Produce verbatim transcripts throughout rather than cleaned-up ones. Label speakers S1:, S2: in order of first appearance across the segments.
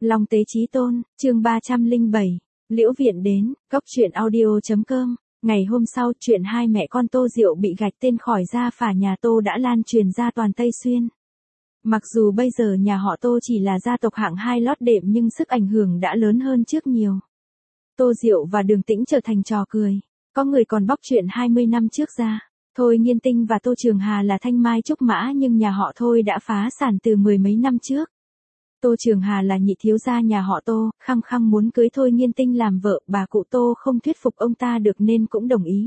S1: Long Tế Chí Tôn, chương ba trăm lẻ bảy, Liễu Viện đến, cốc truyện audio.com. Ngày hôm sau, chuyện hai mẹ con Tô Diệu bị gạch tên khỏi gia phả nhà Tô đã lan truyền ra toàn Tây Xuyên. Mặc dù bây giờ nhà họ Tô chỉ là gia tộc hạng hai lót đệm nhưng sức ảnh hưởng đã lớn hơn trước nhiều. Tô Diệu và Đường Tĩnh trở thành trò cười. Có người còn bóc chuyện hai mươi năm trước ra. Thôi Nghiên Tinh và Tô Trường Hà là thanh mai trúc mã nhưng nhà họ Thôi đã phá sản từ mười mấy năm trước. Tô Trường Hà là nhị thiếu gia nhà họ Tô, khăng khăng muốn cưới Thôi Nghiên Tinh làm vợ, bà cụ Tô không thuyết phục ông ta được nên cũng đồng ý.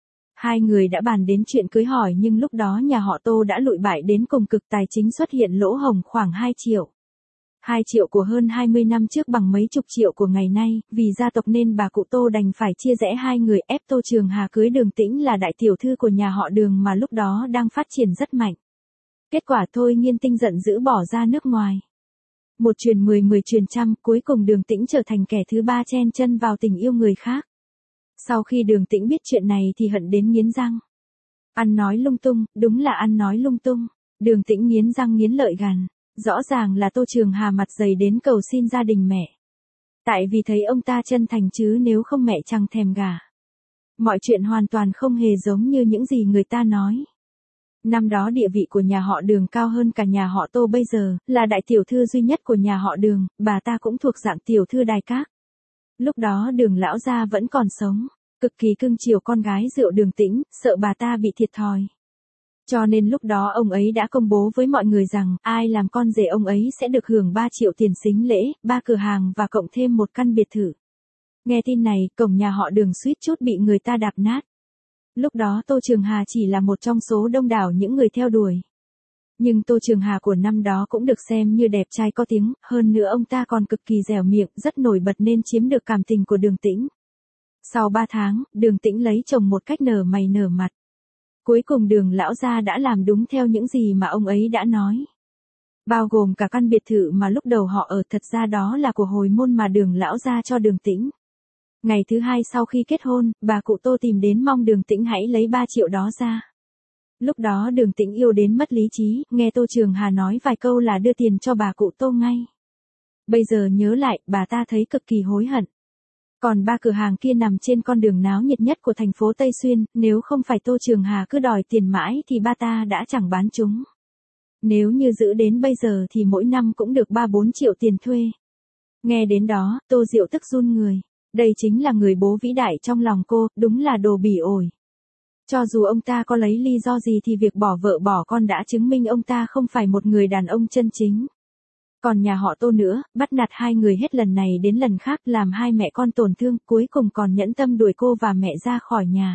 S1: Hai người đã bàn đến chuyện cưới hỏi nhưng lúc đó nhà họ Tô đã lụi bại đến cùng cực, tài chính xuất hiện lỗ hổng khoảng hai triệu. hai triệu của hơn hai mươi năm trước bằng mấy chục triệu của ngày nay, vì gia tộc nên bà cụ Tô đành phải chia rẽ hai người, ép Tô Trường Hà cưới Đường Tĩnh là đại tiểu thư của nhà họ Đường mà lúc đó đang phát triển rất mạnh. Kết quả Thôi Nghiên Tinh giận dữ bỏ ra nước ngoài. Một truyền mười, mười truyền trăm, cuối cùng Đường Tĩnh trở thành kẻ thứ ba chen chân vào tình yêu người khác. Sau khi Đường Tĩnh biết chuyện này thì hận đến nghiến răng. Ăn nói lung tung, đúng là ăn nói lung tung. Đường Tĩnh nghiến răng nghiến lợi gằn. Rõ ràng là Tô Trường Hà mặt dày đến cầu xin gia đình mẹ. Tại vì thấy ông ta chân thành chứ nếu không mẹ chẳng thèm gả. Mọi chuyện hoàn toàn không hề giống như những gì người ta nói. Năm đó địa vị của nhà họ Đường cao hơn cả nhà họ Tô bây giờ, là đại tiểu thư duy nhất của nhà họ Đường, bà ta cũng thuộc dạng tiểu thư đài các. Lúc đó Đường lão gia vẫn còn sống, cực kỳ cưng chiều con gái Rượu Đường Tĩnh, sợ bà ta bị thiệt thòi. Cho nên lúc đó ông ấy đã công bố với mọi người rằng, ai làm con rể ông ấy sẽ được hưởng ba triệu tiền sính lễ, ba cửa hàng và cộng thêm một căn biệt thự. Nghe tin này, cổng nhà họ Đường suýt chút bị người ta đạp nát. Lúc đó Tô Trường Hà chỉ là một trong số đông đảo những người theo đuổi. Nhưng Tô Trường Hà của năm đó cũng được xem như đẹp trai có tiếng, hơn nữa ông ta còn cực kỳ dẻo miệng, rất nổi bật nên chiếm được cảm tình của Đường Tĩnh. Sau ba tháng, Đường Tĩnh lấy chồng một cách nở mày nở mặt. Cuối cùng Đường lão gia đã làm đúng theo những gì mà ông ấy đã nói. Bao gồm cả căn biệt thự mà lúc đầu họ ở, thật ra đó là của hồi môn mà Đường lão gia cho Đường Tĩnh. Ngày thứ hai sau khi kết hôn, bà cụ Tô tìm đến mong Đường Tĩnh hãy lấy ba triệu đó ra. Lúc đó Đường Tĩnh yêu đến mất lý trí, nghe Tô Trường Hà nói vài câu là đưa tiền cho bà cụ Tô ngay. Bây giờ nhớ lại, bà ta thấy cực kỳ hối hận. Còn ba cửa hàng kia nằm trên con đường náo nhiệt nhất của thành phố Tây Xuyên, nếu không phải Tô Trường Hà cứ đòi tiền mãi thì ba ta đã chẳng bán chúng. Nếu như giữ đến bây giờ thì mỗi năm cũng được ba bốn triệu tiền thuê. Nghe đến đó, Tô Diệu tức run người. Đây chính là người bố vĩ đại trong lòng cô, đúng là đồ bỉ ổi. Cho dù ông ta có lấy lý do gì thì việc bỏ vợ bỏ con đã chứng minh ông ta không phải một người đàn ông chân chính. Còn nhà họ Tô nữa, bắt nạt hai người hết lần này đến lần khác làm hai mẹ con tổn thương, cuối cùng còn nhẫn tâm đuổi cô và mẹ ra khỏi nhà.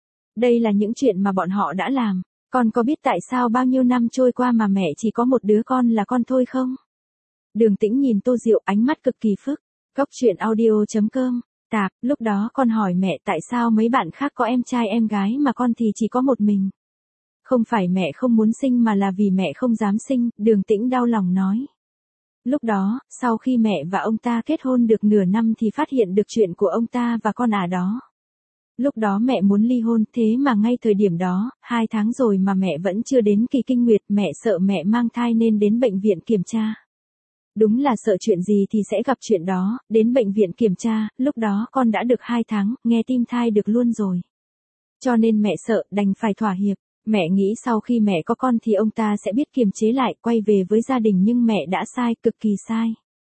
S1: Đây là những chuyện mà bọn họ đã làm. Con có biết tại sao bao nhiêu năm trôi qua mà mẹ chỉ có một đứa con là con thôi không? Đường Tĩnh nhìn Tô Diệu, ánh mắt cực kỳ phức. Cốc truyện audio.com. Tạp, lúc đó con hỏi mẹ tại sao mấy bạn khác có em trai em gái mà con thì chỉ có một mình. Không phải mẹ không muốn sinh mà là vì mẹ không dám sinh, Đường Tĩnh đau lòng nói. Lúc đó, sau khi mẹ và ông ta kết hôn được nửa năm thì phát hiện được chuyện của ông ta và con ả đó. Lúc đó mẹ muốn ly hôn, thế mà ngay thời điểm đó, hai tháng rồi mà mẹ vẫn chưa đến kỳ kinh nguyệt, mẹ sợ mẹ mang thai nên đến bệnh viện kiểm tra. Đúng là sợ chuyện gì thì sẽ gặp chuyện đó, đến bệnh viện kiểm tra, lúc đó con đã được hai tháng, nghe tim thai được luôn rồi. Cho nên mẹ sợ, đành phải thỏa hiệp. Mẹ nghĩ sau khi mẹ có con thì ông ta sẽ biết kiềm chế lại, quay về với gia đình nhưng mẹ đã sai, cực kỳ sai.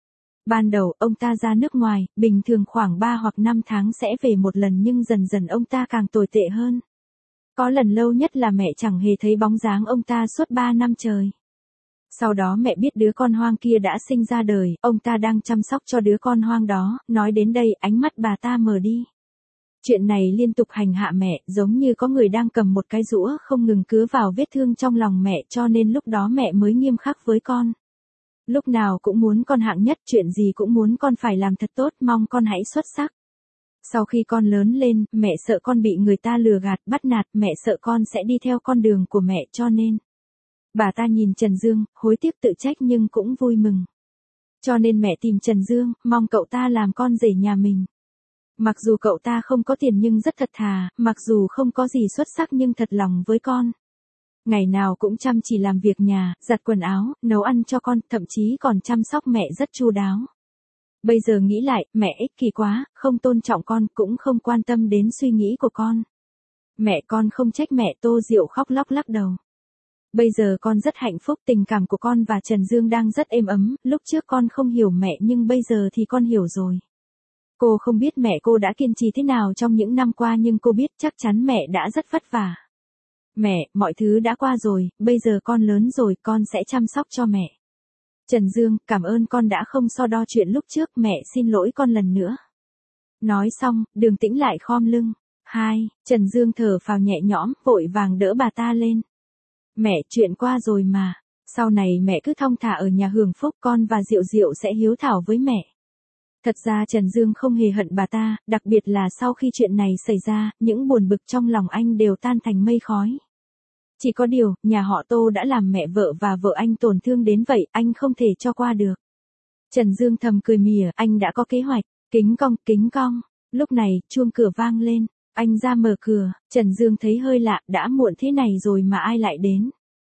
S1: Ban đầu, ông ta ra nước ngoài, bình thường khoảng ba hoặc năm tháng sẽ về một lần nhưng dần dần ông ta càng tồi tệ hơn. Có lần lâu nhất là mẹ chẳng hề thấy bóng dáng ông ta suốt ba năm trời. Sau đó mẹ biết đứa con hoang kia đã sinh ra đời, ông ta đang chăm sóc cho đứa con hoang đó, nói đến đây ánh mắt bà ta mờ đi. Chuyện này liên tục hành hạ mẹ, giống như có người đang cầm một cái rũa không ngừng cứa vào vết thương trong lòng mẹ, cho nên lúc đó mẹ mới nghiêm khắc với con. Lúc nào cũng muốn con hạng nhất, chuyện gì cũng muốn con phải làm thật tốt, mong con hãy xuất sắc. Sau khi con lớn lên, mẹ sợ con bị người ta lừa gạt, bắt nạt, mẹ sợ con sẽ đi theo con đường của mẹ cho nên. Bà ta nhìn Trần Dương, hối tiếc tự trách nhưng cũng vui mừng. Cho nên mẹ tìm Trần Dương, mong cậu ta làm con rể nhà mình. Mặc dù cậu ta không có tiền nhưng rất thật thà, mặc dù không có gì xuất sắc nhưng thật lòng với con. Ngày nào cũng chăm chỉ làm việc nhà, giặt quần áo, nấu ăn cho con, thậm chí còn chăm sóc mẹ rất chu đáo. Bây giờ nghĩ lại, mẹ ích kỷ quá, không tôn trọng con, cũng không quan tâm đến suy nghĩ của con. Mẹ con không trách mẹ. Tô Diệu khóc lóc lắc đầu. Bây giờ con rất hạnh phúc, tình cảm của con và Trần Dương đang rất êm ấm, lúc trước con không hiểu mẹ nhưng bây giờ thì con hiểu rồi. Cô không biết mẹ cô đã kiên trì thế nào trong những năm qua nhưng cô biết chắc chắn mẹ đã rất vất vả. Mẹ, mọi thứ đã qua rồi, bây giờ con lớn rồi, con sẽ chăm sóc cho mẹ. Trần Dương, cảm ơn con đã không so đo chuyện lúc trước, mẹ xin lỗi con lần nữa. Nói xong, Đường Tĩnh lại khom lưng. Hai, Trần Dương thở phào nhẹ nhõm, vội vàng đỡ bà ta lên. Mẹ, chuyện qua rồi mà. Sau này mẹ cứ thong thả ở nhà hưởng phúc, con và Diệu Diệu sẽ hiếu thảo với mẹ. Thật ra Trần Dương không hề hận bà ta, đặc biệt là sau khi chuyện này xảy ra, những buồn bực trong lòng anh đều tan thành mây khói. Chỉ có điều, nhà họ Tô đã làm mẹ vợ và vợ anh tổn thương đến vậy, anh không thể cho qua được. Trần Dương thầm cười mỉa, anh đã có kế hoạch. Kính cong, kính cong. Lúc này, chuông cửa vang lên. Anh ra mở cửa, Trần Dương thấy hơi lạ, đã muộn thế này rồi mà ai lại đến.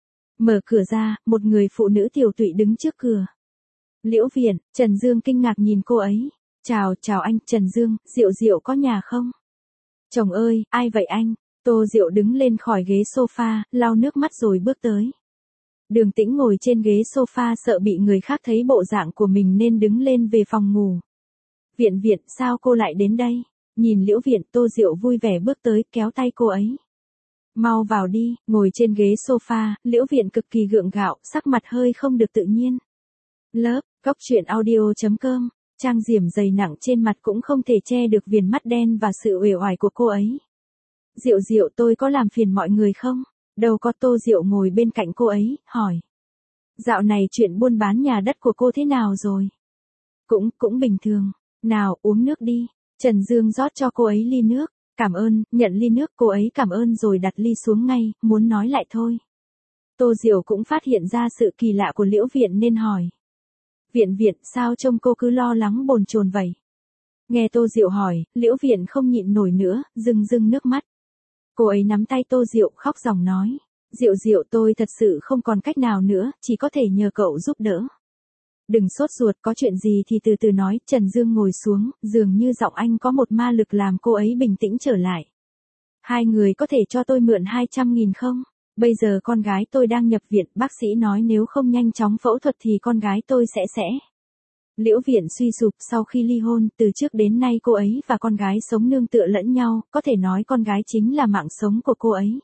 S1: Mở cửa ra, một người phụ nữ tiểu tụy đứng trước cửa. Liễu Viện. Trần Dương kinh ngạc nhìn cô ấy. Chào, chào anh, Trần Dương, Diệu Diệu có nhà không? Chồng ơi, ai vậy anh? Tô Diệu đứng lên khỏi ghế sofa, lau nước mắt rồi bước tới. Đường Tĩnh ngồi trên ghế sofa sợ bị người khác thấy bộ dạng của mình nên đứng lên về phòng ngủ. Viện Viện, sao cô lại đến đây? Nhìn Liễu Viện, Tô Diệu vui vẻ bước tới, kéo tay cô ấy. Mau vào đi. Ngồi trên ghế sofa, Liễu Viện cực kỳ gượng gạo, sắc mặt hơi không được tự nhiên. Lớp, góc truyện audio chấm com, trang diểm dày nặng trên mặt cũng không thể che được viền mắt đen và sự uể oải của cô ấy. Diệu Diệu, tôi có làm phiền mọi người không? Đâu có. Tô Diệu ngồi bên cạnh cô ấy, hỏi. Dạo này chuyện buôn bán nhà đất của cô thế nào rồi? Cũng, cũng bình thường. Nào, uống nước đi. Trần Dương rót cho cô ấy ly nước. Cảm ơn, nhận ly nước, cô ấy cảm ơn rồi đặt ly xuống ngay, muốn nói lại thôi. Tô Diệu cũng phát hiện ra sự kỳ lạ của Liễu Viện nên hỏi. Viện Viện, sao trông cô cứ lo lắng bồn chồn vậy? Nghe Tô Diệu hỏi, Liễu Viện không nhịn nổi nữa, rưng rưng nước mắt. Cô ấy nắm tay Tô Diệu khóc ròng nói. Diệu Diệu, tôi thật sự không còn cách nào nữa, chỉ có thể nhờ cậu giúp đỡ. Đừng sốt ruột, có chuyện gì thì từ từ nói. Trần Dương ngồi xuống, dường như giọng anh có một ma lực làm cô ấy bình tĩnh trở lại. Hai người có thể cho tôi mượn hai trăm nghìn không? Bây giờ con gái tôi đang nhập viện, bác sĩ nói nếu không nhanh chóng phẫu thuật thì con gái tôi sẽ sẽ. Liễu Viện suy sụp, sau khi ly hôn, từ trước đến nay cô ấy và con gái sống nương tựa lẫn nhau, có thể nói con gái chính là mạng sống của cô ấy.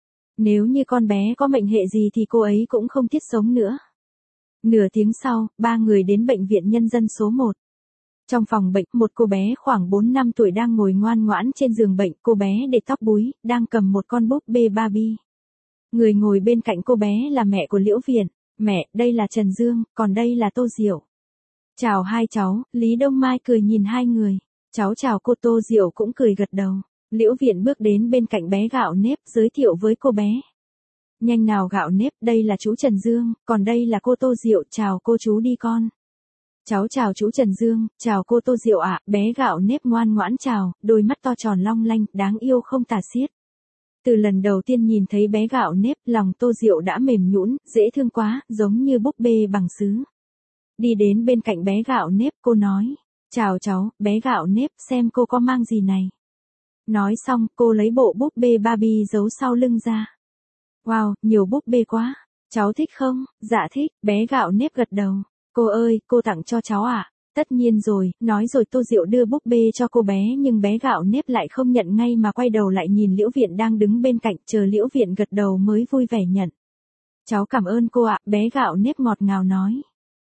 S1: Nếu như con bé có mệnh hệ gì thì cô ấy cũng không thiết sống nữa. Nửa tiếng sau, ba người đến bệnh viện nhân dân số một. Trong phòng bệnh, một cô bé khoảng bốn năm tuổi đang ngồi ngoan ngoãn trên giường bệnh, cô bé để tóc búi, đang cầm một con búp bê Barbie. Người ngồi bên cạnh cô bé là mẹ của Liễu Viện. Mẹ, đây là Trần Dương, còn đây là Tô Diệu. Chào hai cháu. Lý Đông Mai cười nhìn hai người. Cháu chào cô. Tô Diệu cũng cười gật đầu. Liễu Viện bước đến bên cạnh bé Gạo Nếp, giới thiệu với cô bé. Nhanh nào Gạo Nếp, đây là chú Trần Dương, còn đây là cô Tô Diệu, chào cô chú đi con. Cháu chào chú Trần Dương, chào cô Tô Diệu ạ. Bé Gạo Nếp ngoan ngoãn chào, đôi mắt to tròn long lanh, đáng yêu không tả xiết. Từ lần đầu tiên nhìn thấy bé Gạo Nếp, lòng Tô Diệu đã mềm nhũn, dễ thương quá, giống như búp bê bằng sứ. Đi đến bên cạnh bé Gạo Nếp, cô nói. Chào cháu, bé Gạo Nếp, xem cô có mang gì này. Nói xong, cô lấy bộ búp bê Barbie giấu sau lưng ra. Wow, nhiều búp bê quá. Cháu thích không? Dạ thích. Bé Gạo Nếp gật đầu. Cô ơi, cô tặng cho cháu à? Tất nhiên rồi. Nói rồi Tô Diệu đưa búp bê cho cô bé nhưng bé Gạo Nếp lại không nhận ngay mà quay đầu lại nhìn Liễu Viện đang đứng bên cạnh, chờ Liễu Viện gật đầu mới vui vẻ nhận. Cháu cảm ơn cô ạ. Bé Gạo Nếp ngọt ngào nói.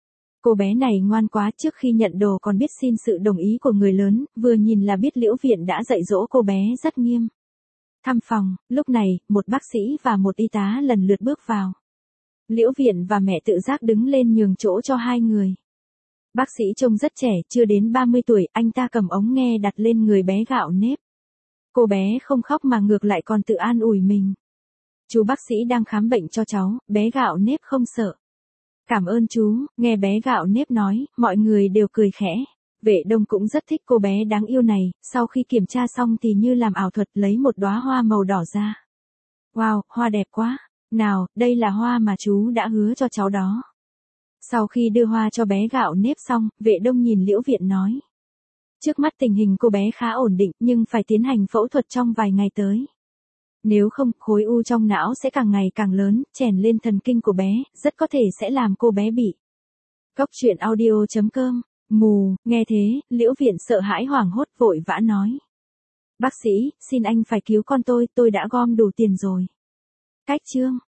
S1: Cô bé này ngoan quá, trước khi nhận đồ còn biết xin sự đồng ý của người lớn, vừa nhìn là biết Liễu Viện đã dạy dỗ cô bé rất nghiêm. Thăm phòng, lúc này, một bác sĩ và một y tá lần lượt bước vào. Liễu Viện và mẹ tự giác đứng lên nhường chỗ cho hai người. Bác sĩ trông rất trẻ, chưa đến ba mươi tuổi, anh ta cầm ống nghe đặt lên người bé Gạo Nếp. Cô bé không khóc mà ngược lại còn tự an ủi mình. Chú bác sĩ đang khám bệnh cho cháu. Bé Gạo Nếp không sợ. Cảm ơn chú. Nghe bé Gạo Nếp nói, mọi người đều cười khẽ. Vệ Đông cũng rất thích cô bé đáng yêu này, sau khi kiểm tra xong thì như làm ảo thuật lấy một đóa hoa màu đỏ ra. Wow, hoa đẹp quá. Nào, đây là hoa mà chú đã hứa cho cháu đó. Sau khi đưa hoa cho bé gạo nếp xong, Vệ Đông nhìn Liễu Viện nói. Trước mắt tình hình cô bé khá ổn định nhưng phải tiến hành phẫu thuật trong vài ngày tới. Nếu không, khối u trong não sẽ càng ngày càng lớn, chèn lên thần kinh của bé, rất có thể sẽ làm cô bé bị. Cốc truyện audio chấm com, mù, nghe thế, Liễu Viện sợ hãi hoảng hốt vội vã nói. Bác sĩ, xin anh phải cứu con tôi, tôi đã gom đủ tiền rồi. Cách chương.